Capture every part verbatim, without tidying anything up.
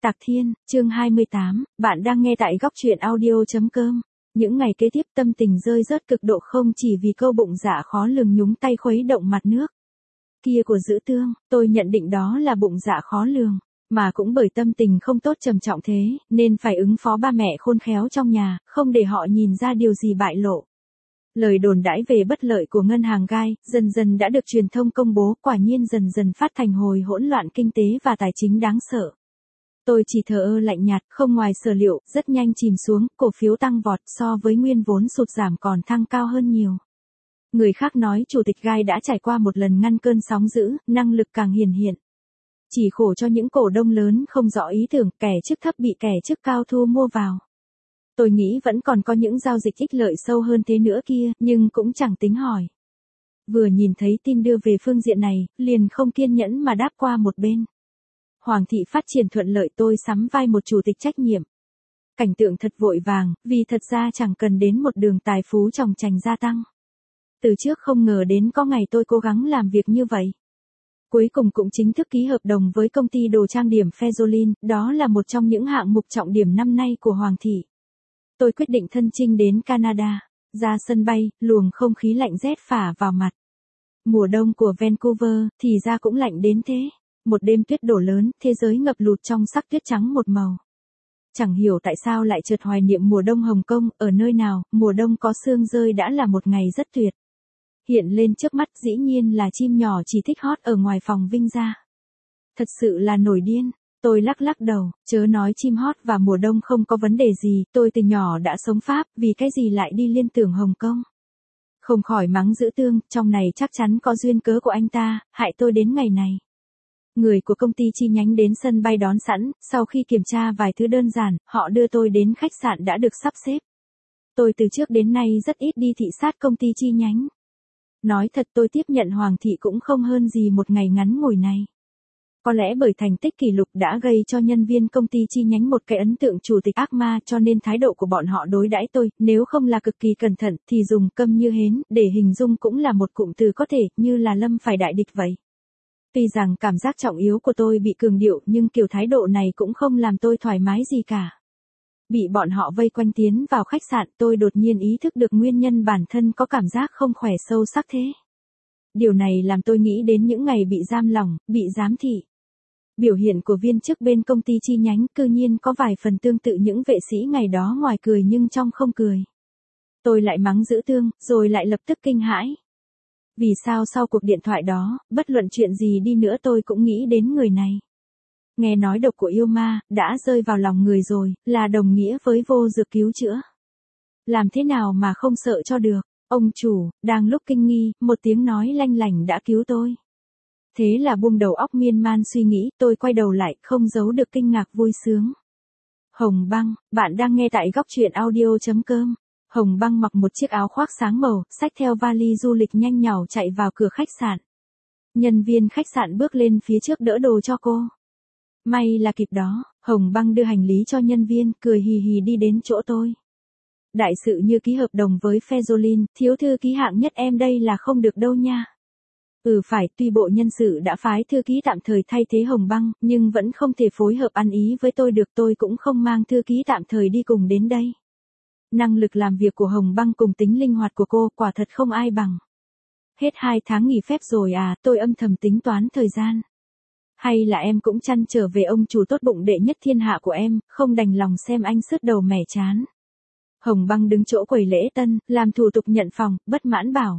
Tạc Thiên, chương hai mươi tám, bạn đang nghe tại góc truyện audio.com. Những ngày kế tiếp tâm tình rơi rớt cực độ không chỉ vì câu bụng dạ khó lường nhúng tay khuấy động mặt nước kia của Dữ Tương, tôi nhận định đó là bụng dạ khó lường, mà cũng bởi tâm tình không tốt trầm trọng thế, nên phải ứng phó ba mẹ khôn khéo trong nhà, không để họ nhìn ra điều gì bại lộ. Lời đồn đãi về bất lợi của ngân hàng gai, dần dần đã được truyền thông công bố, quả nhiên dần dần phát thành hồi hỗn loạn kinh tế và tài chính đáng sợ. Tôi chỉ thờ ơ lạnh nhạt, không ngoài sở liệu, rất nhanh chìm xuống, cổ phiếu tăng vọt so với nguyên vốn sụt giảm còn thăng cao hơn nhiều. Người khác nói chủ tịch gai đã trải qua một lần ngăn cơn sóng dữ, năng lực càng hiển hiện. Chỉ khổ cho những cổ đông lớn không rõ ý tưởng, kẻ chức thấp bị kẻ chức cao thu mua vào. Tôi nghĩ vẫn còn có những giao dịch ích lợi sâu hơn thế nữa kia, nhưng cũng chẳng tính hỏi. Vừa nhìn thấy tin đưa về phương diện này, liền không kiên nhẫn mà đáp qua một bên. Hoàng thị phát triển thuận lợi, tôi sắm vai một chủ tịch trách nhiệm. Cảnh tượng thật vội vàng, vì thật ra chẳng cần đến một đường tài phú chồng chành gia tăng. Từ trước không ngờ đến có ngày tôi cố gắng làm việc như vậy. Cuối cùng cũng chính thức ký hợp đồng với công ty đồ trang điểm Fezolin, đó là một trong những hạng mục trọng điểm năm nay của Hoàng thị. Tôi quyết định thân chinh đến Canada, ra sân bay, luồng không khí lạnh rét phả vào mặt. Mùa đông của Vancouver, thì ra cũng lạnh đến thế. Một đêm tuyết đổ lớn, thế giới ngập lụt trong sắc tuyết trắng một màu. Chẳng hiểu tại sao lại chợt hoài niệm mùa đông Hồng Kông, ở nơi nào, mùa đông có sương rơi đã là một ngày rất tuyệt. Hiện lên trước mắt dĩ nhiên là chim nhỏ chỉ thích hót ở ngoài phòng Vinh gia. Thật sự là nổi điên. Tôi lắc lắc đầu, chớ nói chim hót và mùa đông không có vấn đề gì, tôi từ nhỏ đã sống Pháp, vì cái gì lại đi liên tưởng Hồng Kông. Không khỏi mắng Dữ Tương, trong này chắc chắn có duyên cớ của anh ta, hại tôi đến ngày này. Người của công ty chi nhánh đến sân bay đón sẵn, sau khi kiểm tra vài thứ đơn giản, họ đưa tôi đến khách sạn đã được sắp xếp. Tôi từ trước đến nay rất ít đi thị sát công ty chi nhánh. Nói thật tôi tiếp nhận Hoàng thị cũng không hơn gì một ngày ngắn ngủi này. Có lẽ bởi thành tích kỷ lục đã gây cho nhân viên công ty chi nhánh một cái ấn tượng chủ tịch ác ma, cho nên thái độ của bọn họ đối đãi tôi, nếu không là cực kỳ cẩn thận, thì dùng câm như hến, để hình dung cũng là một cụm từ có thể, như là lâm phải đại địch vậy. Tuy rằng cảm giác trọng yếu của tôi bị cường điệu, nhưng kiểu thái độ này cũng không làm tôi thoải mái gì cả. Bị bọn họ vây quanh tiến vào khách sạn, tôi đột nhiên ý thức được nguyên nhân bản thân có cảm giác không khỏe sâu sắc thế. Điều này làm tôi nghĩ đến những ngày bị giam lỏng, bị giám thị. Biểu hiện của viên chức bên công ty chi nhánh cư nhiên có vài phần tương tự những vệ sĩ ngày đó, ngoài cười nhưng trong không cười. Tôi lại mắng Dữ Tương, rồi lại lập tức kinh hãi. Vì sao sau cuộc điện thoại đó, bất luận chuyện gì đi nữa tôi cũng nghĩ đến người này. Nghe nói độc của yêu ma, đã rơi vào lòng người rồi, là đồng nghĩa với vô dược cứu chữa. Làm thế nào mà không sợ cho được, ông chủ, đang lúc kinh nghi, một tiếng nói lanh lảnh đã cứu tôi. Thế là buông đầu óc miên man suy nghĩ, tôi quay đầu lại, không giấu được kinh ngạc vui sướng. Hồng Băng, bạn đang nghe tại góc truyện audio.com. Hồng Băng mặc một chiếc áo khoác sáng màu, xách theo vali du lịch nhanh nhảu chạy vào cửa khách sạn. Nhân viên khách sạn bước lên phía trước đỡ đồ cho cô. May là kịp đó, Hồng Băng đưa hành lý cho nhân viên, cười hì hì đi đến chỗ tôi. Đại sự như ký hợp đồng với Fezolin, thiếu thư ký hạng nhất em đây là không được đâu nha. Ừ phải, tuy bộ nhân sự đã phái thư ký tạm thời thay thế Hồng Băng, nhưng vẫn không thể phối hợp ăn ý với tôi được, tôi cũng không mang thư ký tạm thời đi cùng đến đây. Năng lực làm việc của Hồng Băng cùng tính linh hoạt của cô quả thật không ai bằng. Hết hai tháng nghỉ phép rồi à, tôi âm thầm tính toán thời gian. Hay là em cũng trăn trở về ông chủ tốt bụng đệ nhất thiên hạ của em, không đành lòng xem anh sứt đầu mẻ chán. Hồng Băng đứng chỗ quầy lễ tân, làm thủ tục nhận phòng, bất mãn bảo.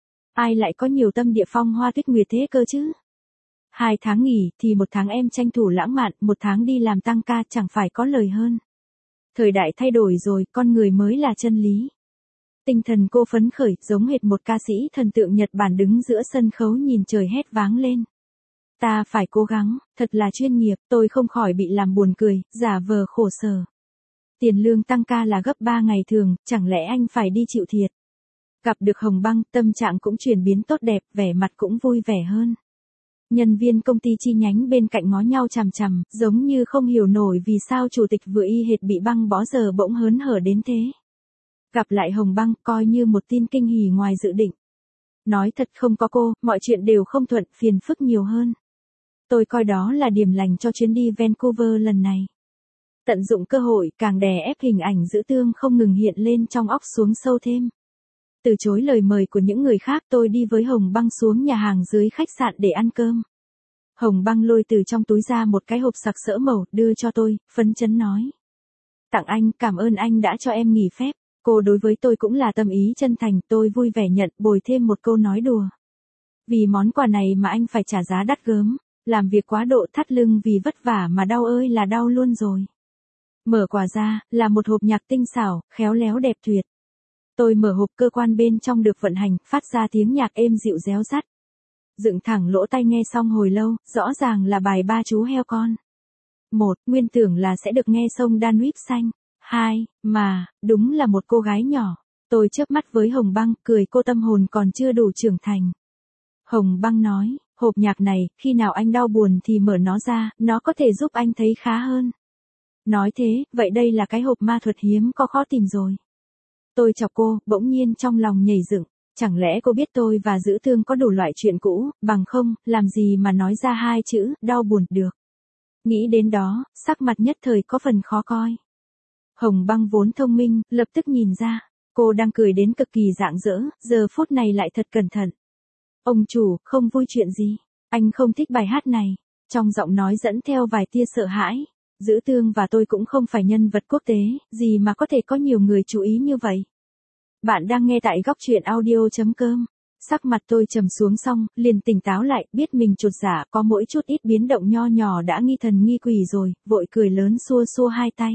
Ai lại có nhiều tâm địa phong hoa tuyết nguyệt thế cơ chứ? Hai tháng nghỉ, thì một tháng em tranh thủ lãng mạn, một tháng đi làm tăng ca, chẳng phải có lời hơn. Thời đại thay đổi rồi, con người mới là chân lý. Tinh thần cô phấn khởi, giống hệt một ca sĩ thần tượng Nhật Bản đứng giữa sân khấu nhìn trời hét váng lên. Ta phải cố gắng, thật là chuyên nghiệp, tôi không khỏi bị làm buồn cười, giả vờ khổ sở. Tiền lương tăng ca là gấp ba ngày thường, chẳng lẽ anh phải đi chịu thiệt? Gặp được Hồng Băng, tâm trạng cũng chuyển biến tốt đẹp, vẻ mặt cũng vui vẻ hơn. Nhân viên công ty chi nhánh bên cạnh ngó nhau chằm chằm, giống như không hiểu nổi vì sao chủ tịch vừa y hệt bị băng bó giờ bỗng hớn hở đến thế. Gặp lại Hồng Băng coi như một tin kinh hỉ ngoài dự định. Nói thật không có cô, mọi chuyện đều không thuận, phiền phức nhiều hơn. Tôi coi đó là điểm lành cho chuyến đi Vancouver lần này. Tận dụng cơ hội càng đè ép hình ảnh Dữ Tương không ngừng hiện lên trong óc xuống sâu thêm. Từ chối lời mời của những người khác, tôi đi với Hồng Băng xuống nhà hàng dưới khách sạn để ăn cơm. Hồng Băng lôi từ trong túi ra một cái hộp sặc sỡ màu, đưa cho tôi, phấn chấn nói. Tặng anh, cảm ơn anh đã cho em nghỉ phép. Cô đối với tôi cũng là tâm ý chân thành, tôi vui vẻ nhận, bồi thêm một câu nói đùa. Vì món quà này mà anh phải trả giá đắt gớm, làm việc quá độ thắt lưng vì vất vả mà đau ơi là đau luôn rồi. Mở quà ra, là một hộp nhạc tinh xảo, khéo léo đẹp tuyệt. Tôi mở hộp, cơ quan bên trong được vận hành, phát ra tiếng nhạc êm dịu réo rắt. Dựng thẳng lỗ tai nghe xong hồi lâu, rõ ràng là bài Ba chú heo con. Một, nguyên tưởng là sẽ được nghe sông Danube xanh. Hai, mà, đúng là một cô gái nhỏ. Tôi chớp mắt với Hồng Băng, cười cô tâm hồn còn chưa đủ trưởng thành. Hồng Băng nói, hộp nhạc này, khi nào anh đau buồn thì mở nó ra, nó có thể giúp anh thấy khá hơn. Nói thế, vậy đây là cái hộp ma thuật hiếm có khó tìm rồi. Tôi chọc cô, bỗng nhiên trong lòng nhảy dựng. Chẳng lẽ cô biết tôi và Dữ Tương có đủ loại chuyện cũ, bằng không, làm gì mà nói ra hai chữ, đau buồn được. Nghĩ đến đó, sắc mặt nhất thời có phần khó coi. Hồng Băng vốn thông minh, lập tức nhìn ra. Cô đang cười đến cực kỳ rạng rỡ, giờ phút này lại thật cẩn thận. Ông chủ, không vui chuyện gì? Anh không thích bài hát này. Trong giọng nói dẫn theo vài tia sợ hãi. Dữ Tương và tôi cũng không phải nhân vật quốc tế, gì mà có thể có nhiều người chú ý như vậy. Bạn đang nghe tại góc truyện audio chấm com. Sắc mặt tôi trầm xuống xong, liền tỉnh táo lại, biết mình chột dạ có mỗi chút ít biến động nho nhỏ đã nghi thần nghi quỷ rồi, vội cười lớn xua xua hai tay.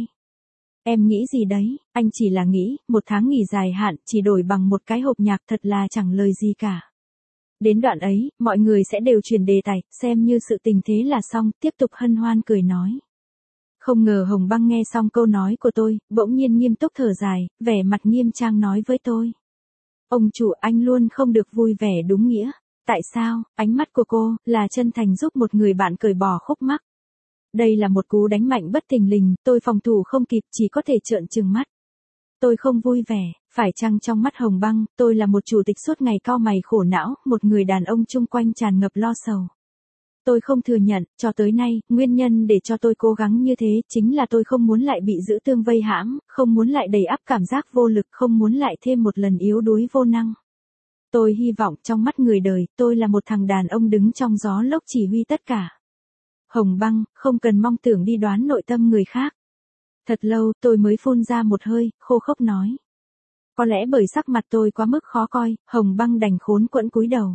Em nghĩ gì đấy, anh chỉ là nghĩ, một tháng nghỉ dài hạn, chỉ đổi bằng một cái hộp nhạc thật là chẳng lời gì cả. Đến đoạn ấy, mọi người sẽ đều chuyển đề tài, xem như sự tình thế là xong, tiếp tục hân hoan cười nói. Không ngờ Hồng Băng nghe xong câu nói của tôi, bỗng nhiên nghiêm túc thở dài, vẻ mặt nghiêm trang nói với tôi. Ông chủ, anh luôn không được vui vẻ đúng nghĩa. Tại sao? Ánh mắt của cô là chân thành giúp một người bạn cởi bỏ khúc mắc. Đây là một cú đánh mạnh bất thình lình, tôi phòng thủ không kịp, chỉ có thể trợn trừng mắt. Tôi không vui vẻ, phải chăng trong mắt Hồng Băng, tôi là một chủ tịch suốt ngày cau mày khổ não, một người đàn ông chung quanh tràn ngập lo sầu. Tôi không thừa nhận, cho tới nay, nguyên nhân để cho tôi cố gắng như thế, chính là tôi không muốn lại bị Dữ Tương vây hãm, không muốn lại đầy ắp cảm giác vô lực, không muốn lại thêm một lần yếu đuối vô năng. Tôi hy vọng trong mắt người đời, tôi là một thằng đàn ông đứng trong gió lốc chỉ huy tất cả. Hồng Băng, không cần mong tưởng đi đoán nội tâm người khác. Thật lâu, tôi mới phun ra một hơi, khô khốc nói. Có lẽ bởi sắc mặt tôi quá mức khó coi, Hồng Băng đành khốn quẫn cúi đầu.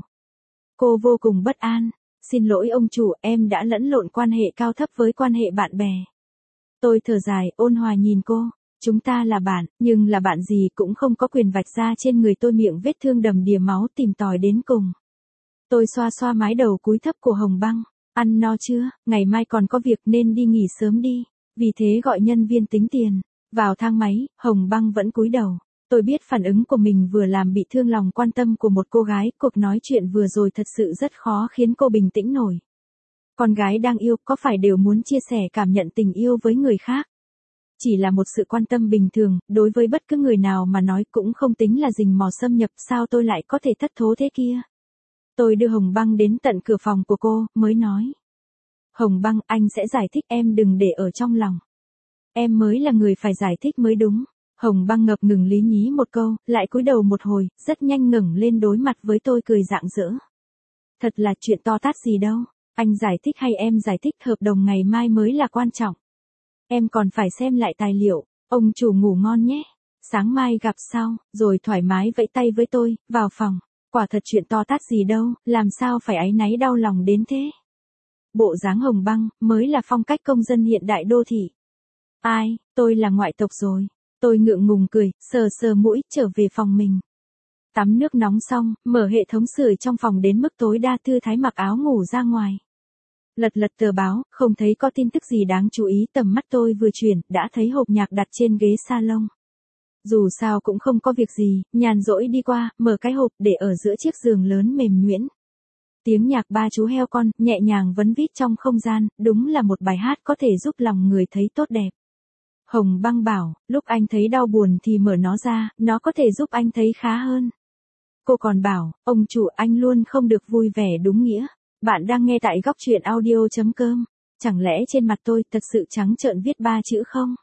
Cô vô cùng bất an. Xin lỗi ông chủ, em đã lẫn lộn quan hệ cao thấp với quan hệ bạn bè. Tôi thở dài, ôn hòa nhìn cô. Chúng ta là bạn, nhưng là bạn gì cũng không có quyền vạch ra trên người tôi miệng vết thương đầm đìa máu tìm tòi đến cùng. Tôi xoa xoa mái đầu cúi thấp của Hồng Băng. Ăn no chưa, ngày mai còn có việc nên đi nghỉ sớm đi. Vì thế gọi nhân viên tính tiền. Vào thang máy, Hồng Băng vẫn cúi đầu. Tôi biết phản ứng của mình vừa làm bị thương lòng quan tâm của một cô gái, cuộc nói chuyện vừa rồi thật sự rất khó khiến cô bình tĩnh nổi. Con gái đang yêu có phải đều muốn chia sẻ cảm nhận tình yêu với người khác? Chỉ là một sự quan tâm bình thường, đối với bất cứ người nào mà nói cũng không tính là rình mò xâm nhập, sao tôi lại có thể thất thố thế kia? Tôi đưa Hồng Băng đến tận cửa phòng của cô, mới nói. Hồng Băng, anh sẽ giải thích, em đừng để ở trong lòng. Em mới là người phải giải thích mới đúng. Hồng Băng ngập ngừng lý nhí một câu, lại cúi đầu một hồi, rất nhanh ngẩng lên đối mặt với tôi cười rạng rỡ. Thật là chuyện to tát gì đâu, anh giải thích hay em giải thích, hợp đồng ngày mai mới là quan trọng. Em còn phải xem lại tài liệu, ông chủ ngủ ngon nhé, sáng mai gặp sau, rồi thoải mái vẫy tay với tôi, vào phòng. Quả thật chuyện to tát gì đâu, làm sao phải áy náy đau lòng đến thế. Bộ dáng Hồng Băng, mới là phong cách công dân hiện đại đô thị. Ai, tôi là ngoại tộc rồi. Tôi ngượng ngùng cười, sờ sờ mũi, trở về phòng mình. Tắm nước nóng xong, mở hệ thống sưởi trong phòng đến mức tối đa, thư thái mặc áo ngủ ra ngoài. Lật lật tờ báo, không thấy có tin tức gì đáng chú ý, tầm mắt tôi vừa chuyển, đã thấy hộp nhạc đặt trên ghế salon. Dù sao cũng không có việc gì, nhàn rỗi đi qua, mở cái hộp để ở giữa chiếc giường lớn mềm nhuyễn. Tiếng nhạc Ba chú heo con, nhẹ nhàng vấn vít trong không gian, đúng là một bài hát có thể giúp lòng người thấy tốt đẹp. Hồng Băng bảo, lúc anh thấy đau buồn thì mở nó ra, nó có thể giúp anh thấy khá hơn. Cô còn bảo, ông chủ, anh luôn không được vui vẻ đúng nghĩa. Bạn đang nghe tại góc truyện audio chấm com. Chẳng lẽ trên mặt tôi thật sự trắng trợn viết ba chữ không?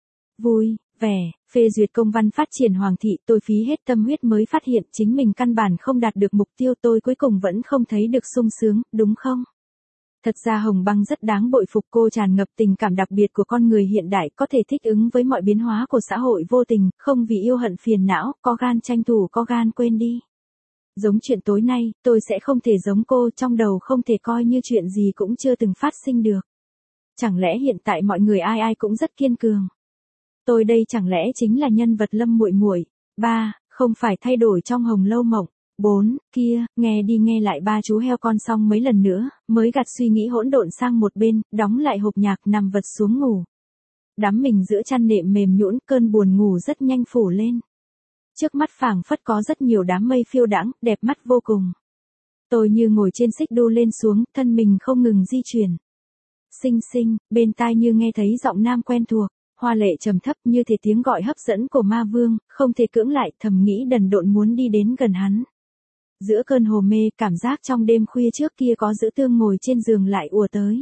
Vui, vẻ, phê duyệt công văn phát triển Hoàng thị, tôi phí hết tâm huyết mới phát hiện chính mình căn bản không đạt được mục tiêu, tôi cuối cùng vẫn không thấy được sung sướng, đúng không? Thật ra Hồng Băng rất đáng bội phục, cô tràn ngập tình cảm đặc biệt của con người hiện đại, có thể thích ứng với mọi biến hóa của xã hội vô tình, không vì yêu hận phiền não, có gan tranh thủ, có gan quên đi. Giống chuyện tối nay, tôi sẽ không thể giống cô, trong đầu không thể coi như chuyện gì cũng chưa từng phát sinh được. Chẳng lẽ hiện tại mọi người ai ai cũng rất kiên cường? Tôi đây chẳng lẽ chính là nhân vật Lâm Muội Muội? ba. Không phải thay đổi trong Hồng Lâu Mộng. bốn. Kia, nghe đi nghe lại ba chú heo con xong mấy lần nữa, mới gạt suy nghĩ hỗn độn sang một bên, đóng lại hộp nhạc nằm vật xuống ngủ. Đắm mình giữa chăn nệm mềm nhũn, cơn buồn ngủ rất nhanh phủ lên. Trước mắt phảng phất có rất nhiều đám mây phiêu đãng, đẹp mắt vô cùng. Tôi như ngồi trên xích đu lên xuống, thân mình không ngừng di chuyển. Xinh xinh, bên tai như nghe thấy giọng nam quen thuộc, hoa lệ trầm thấp như thể tiếng gọi hấp dẫn của ma vương, không thể cưỡng lại, thầm nghĩ đần độn muốn đi đến gần hắn. Giữa cơn hồ mê, cảm giác trong đêm khuya trước kia có giữ tương ngồi trên giường lại ùa tới.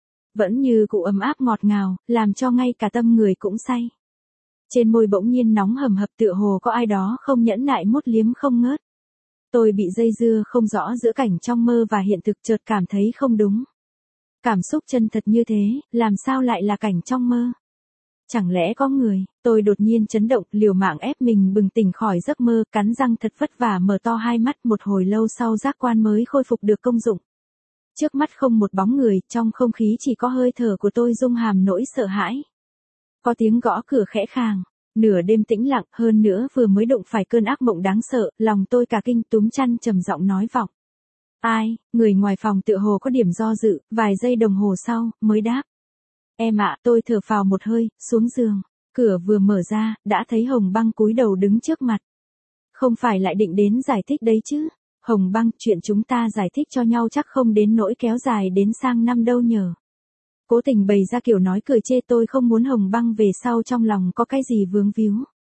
Vẫn như cụ ấm áp ngọt ngào, làm cho ngay cả tâm người cũng say. Trên môi bỗng nhiên nóng hầm hập, tựa hồ có ai đó không nhẫn nại mút liếm không ngớt. Tôi bị dây dưa không rõ giữa cảnh trong mơ và hiện thực, chợt cảm thấy không đúng. Cảm xúc chân thật như thế, làm sao lại là cảnh trong mơ? Chẳng lẽ có người? Tôi đột nhiên chấn động, liều mạng ép mình bừng tỉnh khỏi giấc mơ, cắn răng thật vất vả mở to hai mắt, một hồi lâu sau giác quan mới khôi phục được công dụng. Trước mắt không một bóng người, trong không khí chỉ có hơi thở của tôi rung hàm nỗi sợ hãi. Có tiếng gõ cửa khẽ khàng, nửa đêm tĩnh lặng, hơn nữa vừa mới đụng phải cơn ác mộng đáng sợ, lòng tôi cả kinh, túm chăn trầm giọng nói vọng. Ai? Người ngoài phòng tựa hồ có điểm do dự, vài giây đồng hồ sau, mới đáp. Em ạ, tôi thở phào một hơi, xuống giường. Cửa vừa mở ra, đã thấy Hồng Băng cúi đầu đứng trước mặt. Không phải lại định đến giải thích đấy chứ? Hồng Băng, chuyện chúng ta giải thích cho nhau chắc không đến nỗi kéo dài đến sang năm đâu nhờ. Cố tình bày ra kiểu nói cười chê, tôi không muốn Hồng Băng về sau trong lòng có cái gì vướng víu.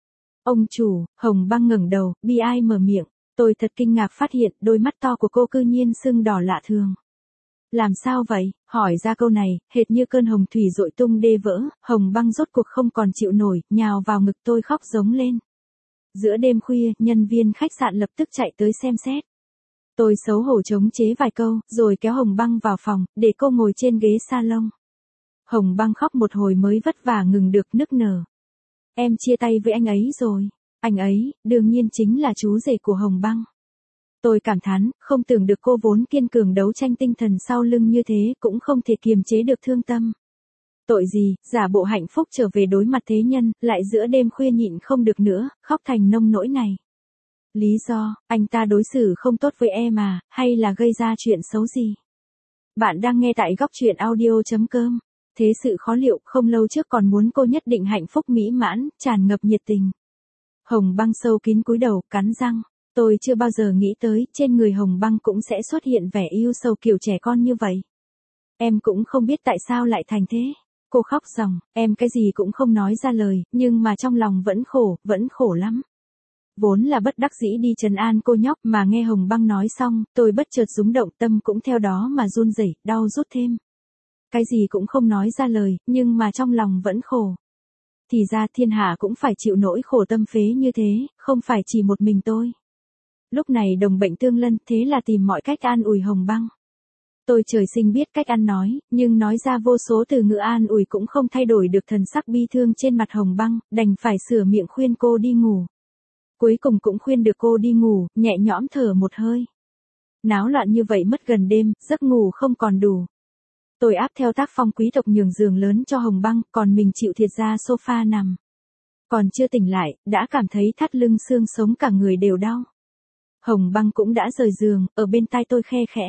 Ông chủ, Hồng Băng ngẩng đầu, bi ai mở miệng. Tôi thật kinh ngạc phát hiện đôi mắt to của cô cư nhiên sưng đỏ lạ thường. Làm sao vậy? Hỏi ra câu này, hệt như cơn hồng thủy dội tung đê vỡ, Hồng Băng rốt cuộc không còn chịu nổi, nhào vào ngực tôi khóc giống lên. Giữa đêm khuya, nhân viên khách sạn lập tức chạy tới xem xét. Tôi xấu hổ chống chế vài câu, rồi kéo Hồng Băng vào phòng, để cô ngồi trên ghế salon. Hồng Băng khóc một hồi mới vất vả ngừng được, nức nở. Em chia tay với anh ấy rồi. Anh ấy, đương nhiên chính là chú rể của Hồng Băng. Tôi cảm thán, không tưởng được cô vốn kiên cường đấu tranh tinh thần sau lưng như thế, cũng không thể kiềm chế được thương tâm. Tội gì, giả bộ hạnh phúc trở về đối mặt thế nhân, lại giữa đêm khuya nhịn không được nữa, khóc thành nông nỗi này. Lý do, anh ta đối xử không tốt với em à, hay là gây ra chuyện xấu gì? Bạn đang nghe tại góc truyện audio chấm com. Thế sự khó liệu, không lâu trước còn muốn cô nhất định hạnh phúc mỹ mãn, tràn ngập nhiệt tình. Hồng Băng sâu kín cúi đầu, cắn răng. Tôi chưa bao giờ nghĩ tới, trên người Hồng Băng cũng sẽ xuất hiện vẻ yêu sầu kiểu trẻ con như vậy. Em cũng không biết tại sao lại thành thế. Cô khóc ròng, em cái gì cũng không nói ra lời, nhưng mà trong lòng vẫn khổ, vẫn khổ lắm. Vốn là bất đắc dĩ đi trấn an cô nhóc, mà nghe Hồng Băng nói xong, tôi bất chợt rúng động, tâm cũng theo đó mà run rẩy, đau rút thêm. Cái gì cũng không nói ra lời, nhưng mà trong lòng vẫn khổ. Thì ra thiên hạ cũng phải chịu nỗi khổ tâm phế như thế, không phải chỉ một mình tôi. Lúc này đồng bệnh tương lân, thế là tìm mọi cách an ủi Hồng Băng. Tôi trời sinh biết cách ăn nói, nhưng nói ra vô số từ ngữ an ủi cũng không thay đổi được thần sắc bi thương trên mặt Hồng Băng, đành phải sửa miệng khuyên cô đi ngủ. Cuối cùng cũng khuyên được cô đi ngủ, nhẹ nhõm thở một hơi. Náo loạn như vậy mất gần đêm, giấc ngủ không còn đủ. Tôi áp theo tác phong quý tộc nhường giường lớn cho Hồng Băng, còn mình chịu thiệt ra sofa nằm. Còn chưa tỉnh lại, đã cảm thấy thắt lưng xương sống cả người đều đau. Hồng Băng cũng đã rời giường, ở bên tai tôi khe khẽ.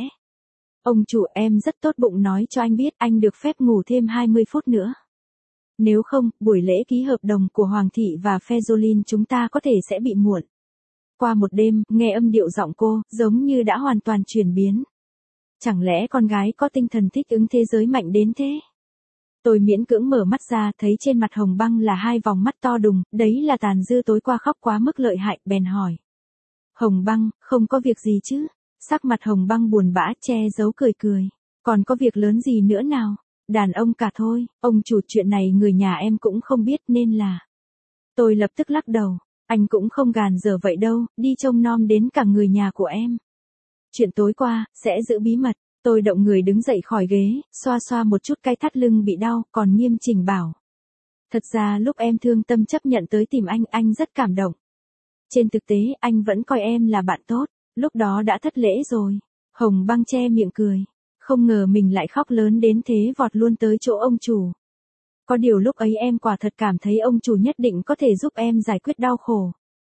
Ông chủ, em rất tốt bụng nói cho anh biết anh được phép ngủ thêm hai mươi phút nữa. Nếu không, buổi lễ ký hợp đồng của Hoàng thị và Fezolin chúng ta có thể sẽ bị muộn. Qua một đêm, nghe âm điệu giọng cô, giống như đã hoàn toàn chuyển biến. Chẳng lẽ con gái có tinh thần thích ứng thế giới mạnh đến thế? Tôi miễn cưỡng mở mắt ra, thấy trên mặt Hồng Băng là hai vòng mắt to đùng, đấy là tàn dư tối qua khóc quá mức lợi hại, bèn hỏi. Hồng Băng, không có việc gì chứ? Sắc mặt Hồng Băng buồn bã, che giấu cười cười. Còn có việc lớn gì nữa nào? Đàn ông cả thôi, ông chủ chuyện này người nhà em cũng không biết nên là. Tôi lập tức lắc đầu, anh cũng không gàn dở vậy đâu, đi trông nom đến cả người nhà của em. Chuyện tối qua, sẽ giữ bí mật. Tôi động người đứng dậy khỏi ghế, xoa xoa một chút cái thắt lưng bị đau, còn nghiêm chỉnh bảo. Thật ra lúc em thương tâm chấp nhận tới tìm anh, anh rất cảm động. Trên thực tế, anh vẫn coi em là bạn tốt, lúc đó đã thất lễ rồi. Hồng Băng che miệng cười. Không ngờ mình lại khóc lớn đến thế, vọt luôn tới chỗ ông chủ. Có điều lúc ấy em quả thật cảm thấy ông chủ nhất định có thể giúp em giải quyết đau khổ.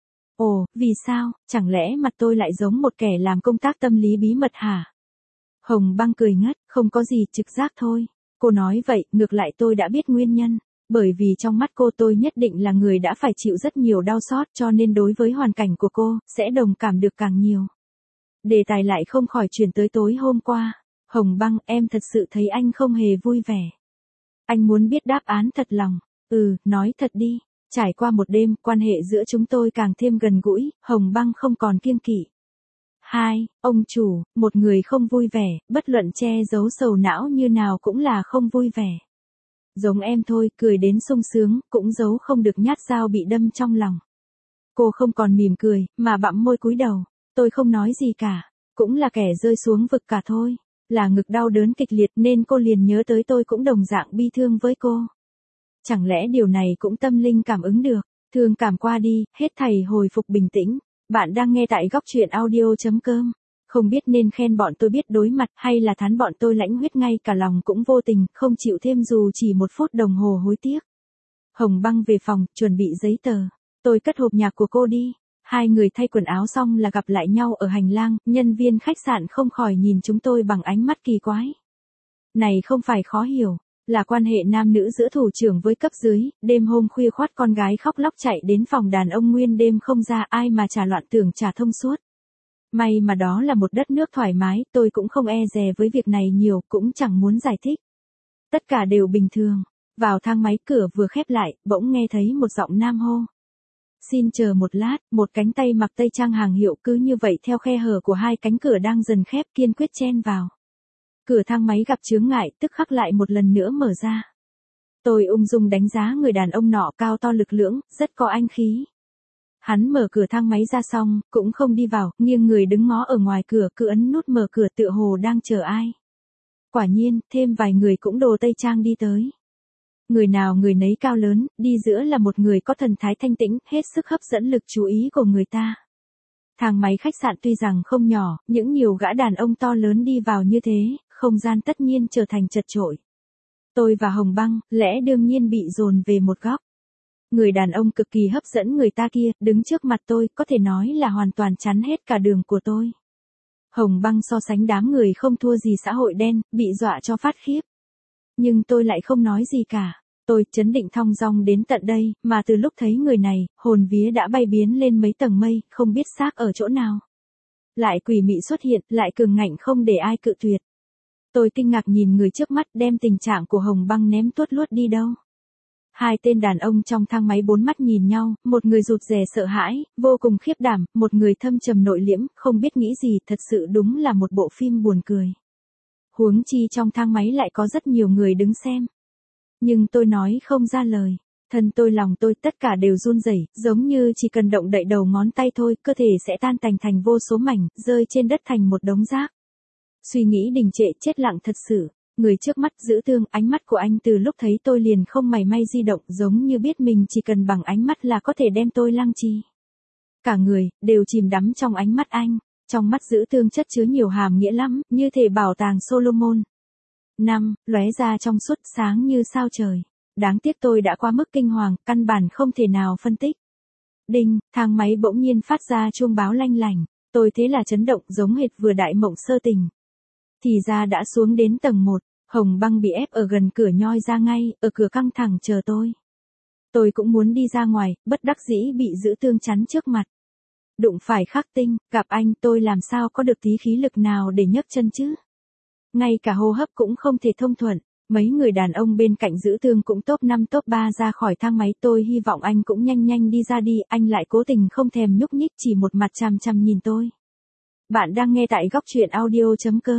Ồ, vì sao, chẳng lẽ mặt tôi lại giống một kẻ làm công tác tâm lý bí mật hả? Hồng Băng cười ngất, không có gì, trực giác thôi. Cô nói vậy, ngược lại tôi đã biết nguyên nhân. Bởi vì trong mắt cô tôi nhất định là người đã phải chịu rất nhiều đau xót, cho nên đối với hoàn cảnh của cô, sẽ đồng cảm được càng nhiều. Đề tài lại không khỏi chuyển tới tối hôm qua. Hồng Băng, em thật sự thấy anh không hề vui vẻ. Anh muốn biết đáp án thật lòng. Ừ, nói thật đi. Trải qua một đêm, quan hệ giữa chúng tôi càng thêm gần gũi, Hồng Băng không còn kiêng kỵ. Hai, ông chủ, một người không vui vẻ, bất luận che giấu sầu não như nào cũng là không vui vẻ. Giống em thôi, cười đến sung sướng, cũng giấu không được nhát dao bị đâm trong lòng. Cô không còn mỉm cười, mà bặm môi cúi đầu. Tôi không nói gì cả, cũng là kẻ rơi xuống vực cả thôi. Là ngực đau đớn kịch liệt nên cô liền nhớ tới tôi cũng đồng dạng bi thương với cô. Chẳng lẽ điều này cũng tâm linh cảm ứng được, thương cảm qua đi, hết thảy hồi phục bình tĩnh. Bạn đang nghe tại góc truyện audio.com. Không biết nên khen bọn tôi biết đối mặt hay là thán bọn tôi lãnh huyết ngay cả lòng cũng vô tình, không chịu thêm dù chỉ một phút đồng hồ hối tiếc. Hồng Băng về phòng, chuẩn bị giấy tờ. Tôi cất hộp nhạc của cô đi. Hai người thay quần áo xong là gặp lại nhau ở hành lang, nhân viên khách sạn không khỏi nhìn chúng tôi bằng ánh mắt kỳ quái. Này không phải khó hiểu, là quan hệ nam nữ giữa thủ trưởng với cấp dưới, đêm hôm khuya khoắt con gái khóc lóc chạy đến phòng đàn ông nguyên đêm không ra, ai mà trả loạn tưởng trả thông suốt. May mà đó là một đất nước thoải mái, tôi cũng không e dè với việc này nhiều, cũng chẳng muốn giải thích. Tất cả đều bình thường. Vào thang máy, cửa vừa khép lại, bỗng nghe thấy một giọng nam hô. Xin chờ một lát, một cánh tay mặc tây trang hàng hiệu cứ như vậy theo khe hở của hai cánh cửa đang dần khép kiên quyết chen vào. Cửa thang máy gặp chướng ngại, tức khắc lại một lần nữa mở ra. Tôi ung dung đánh giá người đàn ông nọ cao to lực lưỡng, rất có anh khí. Hắn mở cửa thang máy ra xong, cũng không đi vào, nghiêng người đứng ngó ở ngoài cửa, cứ ấn nút mở cửa tựa hồ đang chờ ai. Quả nhiên, thêm vài người cũng đồ tây trang đi tới. Người nào người nấy cao lớn, đi giữa là một người có thần thái thanh tĩnh, hết sức hấp dẫn lực chú ý của người ta. Thang máy khách sạn tuy rằng không nhỏ, những nhiều gã đàn ông to lớn đi vào như thế, không gian tất nhiên trở thành chật chội. Tôi và Hồng Băng, lẽ đương nhiên bị dồn về một góc. Người đàn ông cực kỳ hấp dẫn người ta kia, đứng trước mặt tôi, có thể nói là hoàn toàn chắn hết cả đường của tôi. Hồng Băng so sánh đám người không thua gì xã hội đen, bị dọa cho phát khiếp. Nhưng tôi lại không nói gì cả. Tôi trấn định thong dong đến tận đây, mà từ lúc thấy người này, hồn vía đã bay biến lên mấy tầng mây, không biết xác ở chỗ nào. Lại quỷ mị xuất hiện, lại cường ngạnh không để ai cự tuyệt. Tôi kinh ngạc nhìn người trước mắt, đem tình trạng của Hồng Băng ném tuốt luốt đi đâu. Hai tên đàn ông trong thang máy bốn mắt nhìn nhau, một người rụt rè sợ hãi, vô cùng khiếp đảm, một người thâm trầm nội liễm, không biết nghĩ gì, thật sự đúng là một bộ phim buồn cười. Huống chi trong thang máy lại có rất nhiều người đứng xem. Nhưng tôi nói không ra lời. Thân tôi lòng tôi tất cả đều run rẩy, giống như chỉ cần động đậy đầu ngón tay thôi, cơ thể sẽ tan tành thành vô số mảnh, rơi trên đất thành một đống rác. Suy nghĩ đình trệ, chết lặng thật sự. Người trước mắt giữ thương, ánh mắt của anh từ lúc thấy tôi liền không mảy may di động, giống như biết mình chỉ cần bằng ánh mắt là có thể đem tôi lăng trì. Cả người, đều chìm đắm trong ánh mắt anh. Trong mắt giữ thương chất chứa nhiều hàm nghĩa lắm, như thể bảo tàng Solomon. Năm, lóe ra trong suốt sáng như sao trời. Đáng tiếc tôi đã quá mức kinh hoàng, căn bản không thể nào phân tích. Đinh, thang máy bỗng nhiên phát ra chuông báo lanh lành. Tôi thế là chấn động giống hệt vừa đại mộng sơ tình. Thì ra đã xuống đến tầng một, Hồng Băng bị ép ở gần cửa nhoi ra ngay, ở cửa căng thẳng chờ tôi. Tôi cũng muốn đi ra ngoài, bất đắc dĩ bị giữ thương chắn trước mặt. Đụng phải Khắc Tinh, gặp anh tôi làm sao có được tí khí lực nào để nhấc chân chứ. Ngay cả hô hấp cũng không thể thông thuận, mấy người đàn ông bên cạnh giữ thương cũng top năm top ba ra khỏi thang máy, tôi hy vọng anh cũng nhanh nhanh đi ra đi, anh lại cố tình không thèm nhúc nhích chỉ một mặt chằm chằm nhìn tôi. Bạn đang nghe tại góc truyện audio chấm com.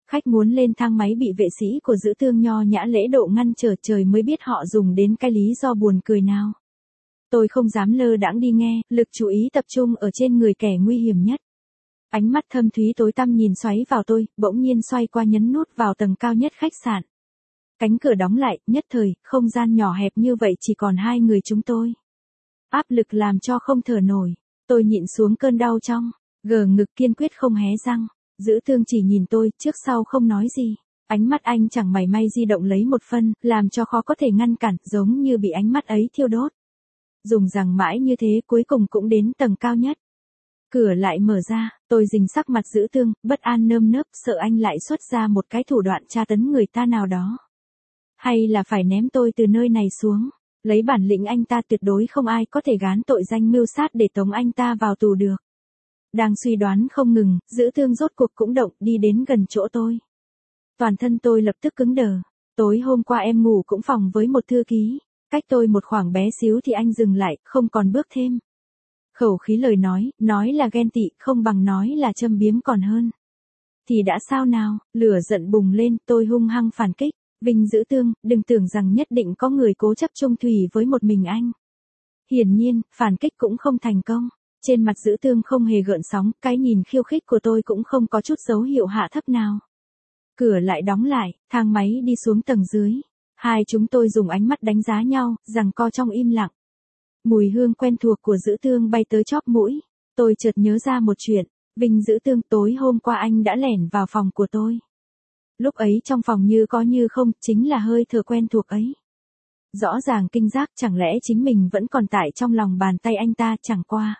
Khách muốn lên thang máy bị vệ sĩ của Dữ Tương nho nhã lễ độ ngăn trở, trời mới biết họ dùng đến cái lý do buồn cười nào. Tôi không dám lơ đãng đi nghe, lực chú ý tập trung ở trên người kẻ nguy hiểm nhất. Ánh mắt thâm thúy tối tăm nhìn xoáy vào tôi, bỗng nhiên xoay qua nhấn nút vào tầng cao nhất khách sạn. Cánh cửa đóng lại, nhất thời, không gian nhỏ hẹp như vậy chỉ còn hai người chúng tôi. Áp lực làm cho không thở nổi. Tôi nhịn xuống cơn đau trong, gờ ngực kiên quyết không hé răng. Dữ Tương chỉ nhìn tôi, trước sau không nói gì. Ánh mắt anh chẳng mảy may di động lấy một phân, làm cho khó có thể ngăn cản, giống như bị ánh mắt ấy thiêu đốt. Dùng rằng mãi như thế cuối cùng cũng đến tầng cao nhất. Cửa lại mở ra, tôi rình sắc mặt Dữ Tương, bất an nơm nớp, sợ anh lại xuất ra một cái thủ đoạn tra tấn người ta nào đó. Hay là phải ném tôi từ nơi này xuống. Lấy bản lĩnh anh ta tuyệt đối không ai có thể gán tội danh mưu sát để tống anh ta vào tù được. Đang suy đoán không ngừng, Dữ Tương rốt cuộc cũng động đi đến gần chỗ tôi. Toàn thân tôi lập tức cứng đờ. Tối hôm qua em ngủ cũng phòng với một thư ký. Cách tôi một khoảng bé xíu thì anh dừng lại, không còn bước thêm. Khẩu khí lời nói, nói là ghen tị, không bằng nói là châm biếm còn hơn. Thì đã sao nào, lửa giận bùng lên, tôi hung hăng phản kích. Vinh Dữ Tương, đừng tưởng rằng nhất định có người cố chấp chung thủy với một mình anh. Hiển nhiên, phản kích cũng không thành công. Trên mặt Dữ Tương không hề gợn sóng, cái nhìn khiêu khích của tôi cũng không có chút dấu hiệu hạ thấp nào. Cửa lại đóng lại, thang máy đi xuống tầng dưới. Hai chúng tôi dùng ánh mắt đánh giá nhau, giằng co trong im lặng. Mùi hương quen thuộc của Dữ Tương bay tới chóp mũi. Tôi chợt nhớ ra một chuyện. Vinh Dữ Tương, tối hôm qua anh đã lẻn vào phòng của tôi. Lúc ấy trong phòng như có như không, chính là hơi thở quen thuộc ấy. Rõ ràng kinh giác, chẳng lẽ chính mình vẫn còn tại trong lòng bàn tay anh ta, chẳng qua.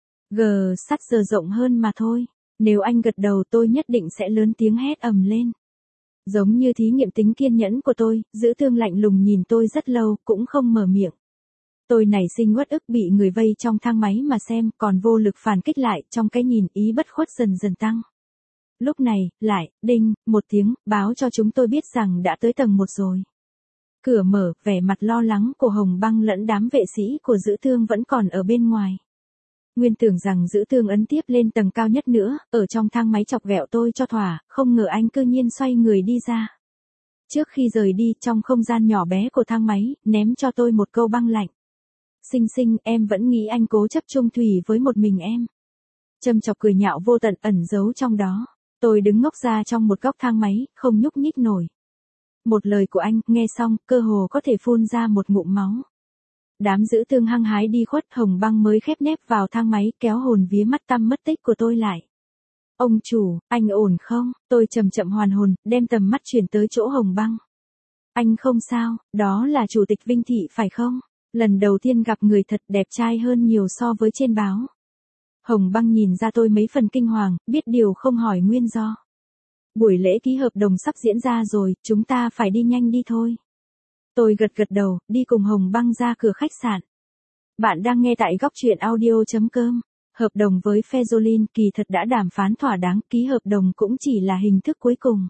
Gờ sắt giờ rộng hơn mà thôi. Nếu anh gật đầu tôi nhất định sẽ lớn tiếng hét ầm lên. Giống như thí nghiệm tính kiên nhẫn của tôi, Dữ Tương lạnh lùng nhìn tôi rất lâu, cũng không mở miệng. Tôi nảy sinh uất ức bị người vây trong thang máy mà xem, còn vô lực phản kích lại, trong cái nhìn ý bất khuất dần dần tăng. Lúc này, lại, đinh, một tiếng, báo cho chúng tôi biết rằng đã tới tầng một rồi. Cửa mở, vẻ mặt lo lắng của Hồng Băng lẫn đám vệ sĩ của Dữ Tương vẫn còn ở bên ngoài. Nguyên tưởng rằng Dữ Tương ấn tiếp lên tầng cao nhất nữa, ở trong thang máy chọc ghẹo tôi cho thỏa, không ngờ anh cư nhiên xoay người đi ra. Trước khi rời đi, trong không gian nhỏ bé của thang máy, ném cho tôi một câu băng lạnh. Xinh xinh, em vẫn nghĩ anh cố chấp chung thủy với một mình em. Châm chọc cười nhạo vô tận ẩn giấu trong đó. Tôi đứng ngốc ra trong một góc thang máy, không nhúc nhích nổi. Một lời của anh, nghe xong, cơ hồ có thể phun ra một ngụm máu. Đám Dữ Tương hăng hái đi khuất, Hồng Băng mới khép nép vào thang máy, kéo hồn vía mắt tăm mất tích của tôi lại. Ông chủ, anh ổn không? Tôi chậm chậm hoàn hồn, đem tầm mắt chuyển tới chỗ Hồng Băng. Anh không sao, đó là chủ tịch Vinh Thị phải không? Lần đầu tiên gặp người thật đẹp trai hơn nhiều so với trên báo. Hồng Băng nhìn ra tôi mấy phần kinh hoàng, biết điều không hỏi nguyên do. Buổi lễ ký hợp đồng sắp diễn ra rồi, chúng ta phải đi nhanh đi thôi. Tôi gật gật đầu, đi cùng Hồng Băng ra cửa khách sạn. Bạn đang nghe tại góc truyện audio chấm com. Hợp đồng với Fezolin kỳ thật đã đàm phán thỏa đáng, ký hợp đồng cũng chỉ là hình thức cuối cùng.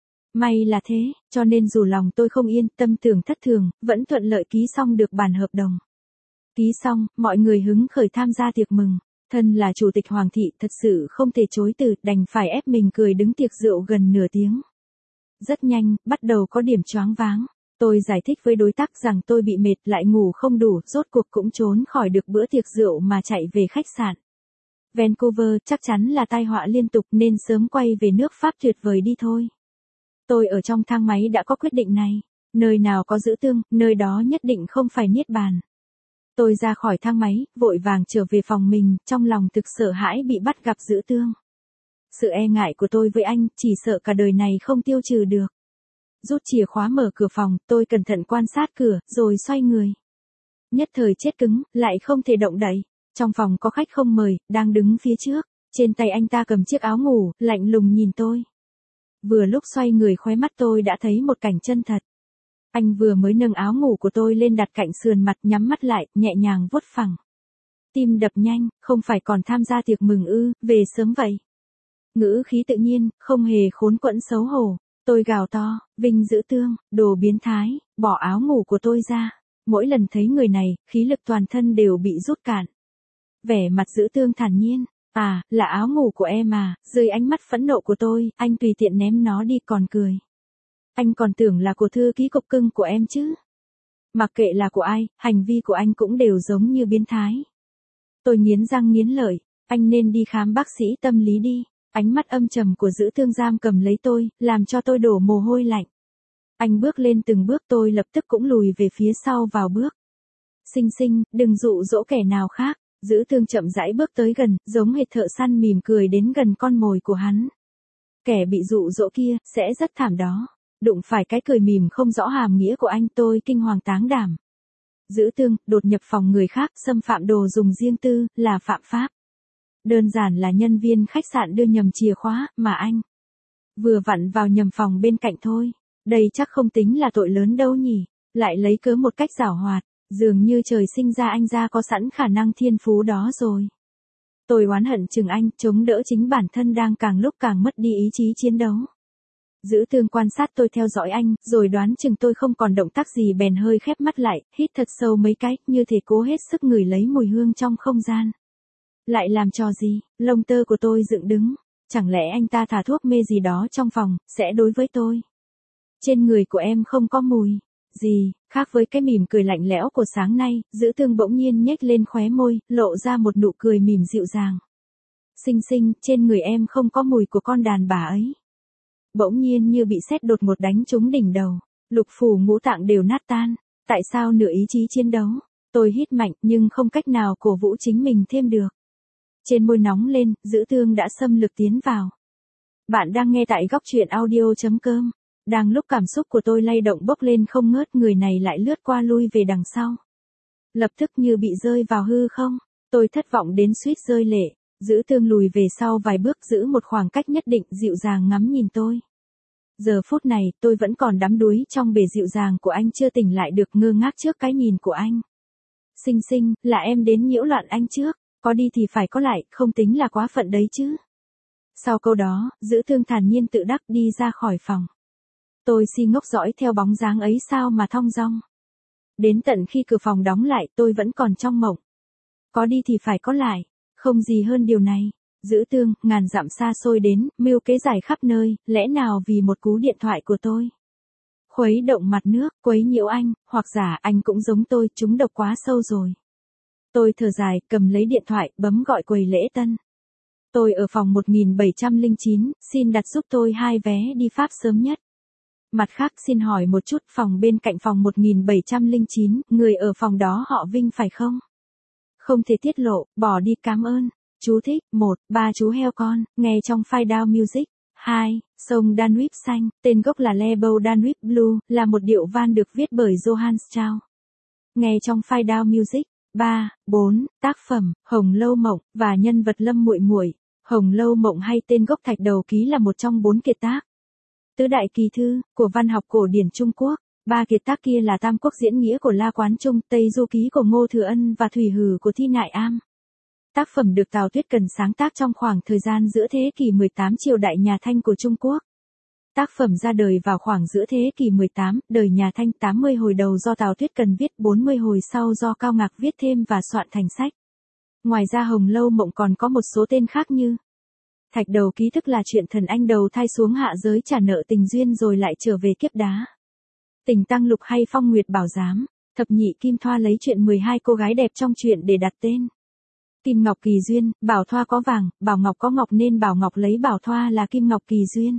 May là thế, cho nên dù lòng tôi không yên, tâm tưởng thất thường, vẫn thuận lợi ký xong được bản hợp đồng. Ký xong, mọi người hứng khởi tham gia tiệc mừng. Thân là chủ tịch Hoàng thị, thật sự không thể chối từ, đành phải ép mình cười đứng tiệc rượu gần nửa tiếng. Rất nhanh, bắt đầu có điểm choáng váng. Tôi giải thích với đối tác rằng tôi bị mệt lại ngủ không đủ, rốt cuộc cũng trốn khỏi được bữa tiệc rượu mà chạy về khách sạn. Vancouver chắc chắn là tai họa liên tục nên sớm quay về nước Pháp tuyệt vời đi thôi. Tôi ở trong thang máy đã có quyết định này. Nơi nào có Dữ Tương, nơi đó nhất định không phải niết bàn. Tôi ra khỏi thang máy, vội vàng trở về phòng mình, trong lòng thực sợ hãi bị bắt gặp Dữ Tương. Sự e ngại của tôi với anh, chỉ sợ cả đời này không tiêu trừ được. Rút chìa khóa mở cửa phòng, tôi cẩn thận quan sát cửa, rồi xoay người. Nhất thời chết cứng, lại không thể động đậy. Trong phòng có khách không mời, đang đứng phía trước. Trên tay anh ta cầm chiếc áo ngủ, lạnh lùng nhìn tôi. Vừa lúc xoay người khóe mắt tôi đã thấy một cảnh chân thật. Anh vừa mới nâng áo ngủ của tôi lên đặt cạnh sườn mặt, nhắm mắt lại, nhẹ nhàng vuốt phẳng. Tim đập nhanh, không phải còn tham gia tiệc mừng ư, về sớm vậy. Ngữ khí tự nhiên, không hề khốn quẫn xấu hổ. Tôi gào to, Vinh Dữ Tương, đồ biến thái, bỏ áo ngủ của tôi ra. Mỗi lần thấy người này, khí lực toàn thân đều bị rút cạn. Vẻ mặt Dữ Tương thản nhiên, À, là áo ngủ của em à, dưới ánh mắt phẫn nộ của tôi, anh tùy tiện ném nó đi còn cười. Anh còn tưởng là của thư ký cục cưng của em chứ. Mặc kệ là của ai, hành vi của anh cũng đều giống như biến thái. Tôi nghiến răng nghiến lợi, anh nên đi khám bác sĩ tâm lý đi. Ánh mắt âm trầm của Dữ Thương giam cầm lấy tôi, làm cho tôi đổ mồ hôi lạnh. Anh bước lên từng bước, tôi lập tức cũng lùi về phía sau vào bước. Xinh xinh, đừng dụ dỗ kẻ nào khác. Dữ Thương chậm rãi bước tới gần, giống hệt thợ săn mỉm cười đến gần con mồi của hắn. Kẻ bị dụ dỗ kia, sẽ rất thảm đó. Đụng phải cái cười mỉm không rõ hàm nghĩa của anh, tôi kinh hoàng táng đảm. Dữ Thương, đột nhập phòng người khác, xâm phạm đồ dùng riêng tư, là phạm pháp. Đơn giản là nhân viên khách sạn đưa nhầm chìa khóa, mà anh vừa vặn vào nhầm phòng bên cạnh thôi. Đây chắc không tính là tội lớn đâu nhỉ. Lại lấy cớ một cách giảo hoạt, dường như trời sinh ra anh ra có sẵn khả năng thiên phú đó rồi. Tôi oán hận chừng anh, chống đỡ chính bản thân đang càng lúc càng mất đi ý chí chiến đấu. Dữ Thương quan sát tôi, theo dõi anh, rồi đoán chừng tôi không còn động tác gì bèn hơi khép mắt lại, hít thật sâu mấy cái, như thể cố hết sức ngửi lấy mùi hương trong không gian. Lại làm trò gì, lông tơ của tôi dựng đứng, chẳng lẽ anh ta thả thuốc mê gì đó trong phòng, sẽ đối với tôi. Trên người của em không có mùi gì, khác với cái mỉm cười lạnh lẽo của sáng nay, Dữ Thương bỗng nhiên nhếch lên khóe môi, lộ ra một nụ cười mỉm dịu dàng. Xinh xinh, trên người em không có mùi của con đàn bà ấy. Bỗng nhiên như bị sét đột ngột đánh trúng đỉnh đầu, lục phủ ngũ tạng đều nát tan. Tại sao nửa ý chí chiến đấu? Tôi hít mạnh nhưng không cách nào cổ vũ chính mình thêm được. Trên môi nóng lên, Dữ Thương đã xâm lược tiến vào. Bạn đang nghe tại góc truyện audio chấm com. Đang lúc cảm xúc của tôi lay động bốc lên không ngớt, người này lại lướt qua lui về đằng sau. Lập tức như bị rơi vào hư không, tôi thất vọng đến suýt rơi lệ. Dữ Thương lùi về sau vài bước, giữ một khoảng cách nhất định, dịu dàng ngắm nhìn tôi. Giờ phút này, tôi vẫn còn đắm đuối trong bể dịu dàng của anh, chưa tỉnh lại được, ngơ ngác trước cái nhìn của anh. Xinh xinh, là em đến nhiễu loạn anh trước, có đi thì phải có lại, không tính là quá phận đấy chứ. Sau câu đó, Dữ Thương thản nhiên tự đắc đi ra khỏi phòng. Tôi si ngốc dõi theo bóng dáng ấy sao mà thong dong. Đến tận khi cửa phòng đóng lại, tôi vẫn còn trong mộng. Có đi thì phải có lại, không gì hơn điều này. Dữ Thương, ngàn dặm xa xôi đến, mưu kế dài khắp nơi, lẽ nào vì một cú điện thoại của tôi? Khuấy động mặt nước, quấy nhiễu anh, hoặc giả anh cũng giống tôi, trúng độc quá sâu rồi. Tôi thở dài, cầm lấy điện thoại, bấm gọi quầy lễ tân. Tôi ở phòng một nghìn bảy trăm lẻ chín, xin đặt giúp tôi hai vé đi Pháp sớm nhất. Mặt khác xin hỏi một chút, phòng bên cạnh phòng một nghìn bảy trăm lẻ chín, người ở phòng đó họ Vinh phải không? Không thể tiết lộ, bỏ đi, cảm ơn. Chú thích, một, ba chú heo con, nghe trong file down music. hai, sông Danube xanh, tên gốc là Lebo Danube Blue, là một điệu van được viết bởi Johann Strauss. Nghe trong file down music. ba, bốn, tác phẩm, Hồng Lâu Mộng, và nhân vật Lâm Muội Muội. Hồng Lâu Mộng hay tên gốc Thạch Đầu Ký là một trong bốn kiệt tác tứ đại kỳ thư của văn học cổ điển Trung Quốc. Ba kiệt tác kia là Tam Quốc Diễn Nghĩa của La Quán Trung, Tây Du Ký của Ngô Thừa Ân và Thủy Hử của Thi Nại Am. Tác phẩm được Tào Tuyết Cần sáng tác trong khoảng thời gian giữa thế kỷ mười tám triều đại nhà Thanh của Trung Quốc. Tác phẩm ra đời vào khoảng giữa thế kỷ mười tám, đời nhà Thanh, tám mươi hồi đầu do Tào Tuyết Cần viết, bốn mươi hồi sau do Cao Ngạc viết thêm và soạn thành sách. Ngoài ra Hồng Lâu Mộng còn có một số tên khác như Thạch Đầu Ký, tức là chuyện thần anh đầu thai xuống hạ giới trả nợ tình duyên rồi lại trở về kiếp đá. Tình Tăng Lục hay Phong Nguyệt Bảo Giám. Thập nhị Kim Thoa lấy chuyện mười hai cô gái đẹp trong truyện để đặt tên. Kim Ngọc Kỳ Duyên, Bảo Thoa có vàng, Bảo Ngọc có ngọc nên Bảo Ngọc lấy Bảo Thoa là Kim Ngọc Kỳ Duyên.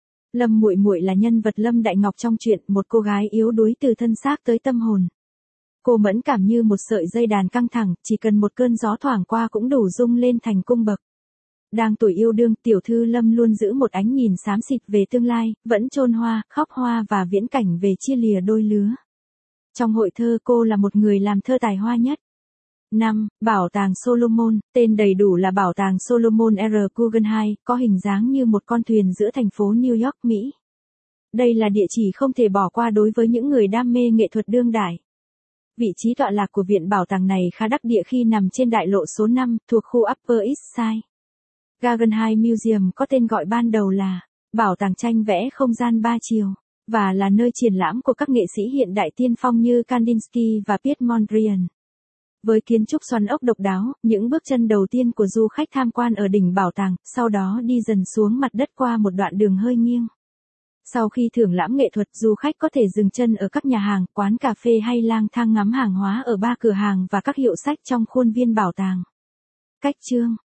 Lâm Muội Muội là nhân vật Lâm Đại Ngọc trong truyện, một cô gái yếu đuối từ thân xác tới tâm hồn. Cô mẫn cảm như một sợi dây đàn căng thẳng, chỉ cần một cơn gió thoảng qua cũng đủ rung lên thành cung bậc. Đang tuổi yêu đương, tiểu thư Lâm luôn giữ một ánh nhìn xám xịt về tương lai, vẫn chôn hoa, khóc hoa và viễn cảnh về chia lìa đôi lứa. Trong hội thơ cô là một người làm thơ tài hoa nhất. năm. Bảo tàng Solomon, tên đầy đủ là Bảo tàng Solomon R. Guggenheim, có hình dáng như một con thuyền giữa thành phố New York, Mỹ. Đây là địa chỉ không thể bỏ qua đối với những người đam mê nghệ thuật đương đại. Vị trí tọa lạc của viện bảo tàng này khá đắc địa khi nằm trên đại lộ số năm, thuộc khu Upper East Side. Guggenheim Museum có tên gọi ban đầu là Bảo tàng tranh vẽ không gian ba chiều, và là nơi triển lãm của các nghệ sĩ hiện đại tiên phong như Kandinsky và Piet Mondrian. Với kiến trúc xoắn ốc độc đáo, những bước chân đầu tiên của du khách tham quan ở đỉnh bảo tàng, sau đó đi dần xuống mặt đất qua một đoạn đường hơi nghiêng. Sau khi thưởng lãm nghệ thuật, du khách có thể dừng chân ở các nhà hàng, quán cà phê hay lang thang ngắm hàng hóa ở ba cửa hàng và các hiệu sách trong khuôn viên bảo tàng. Cách chương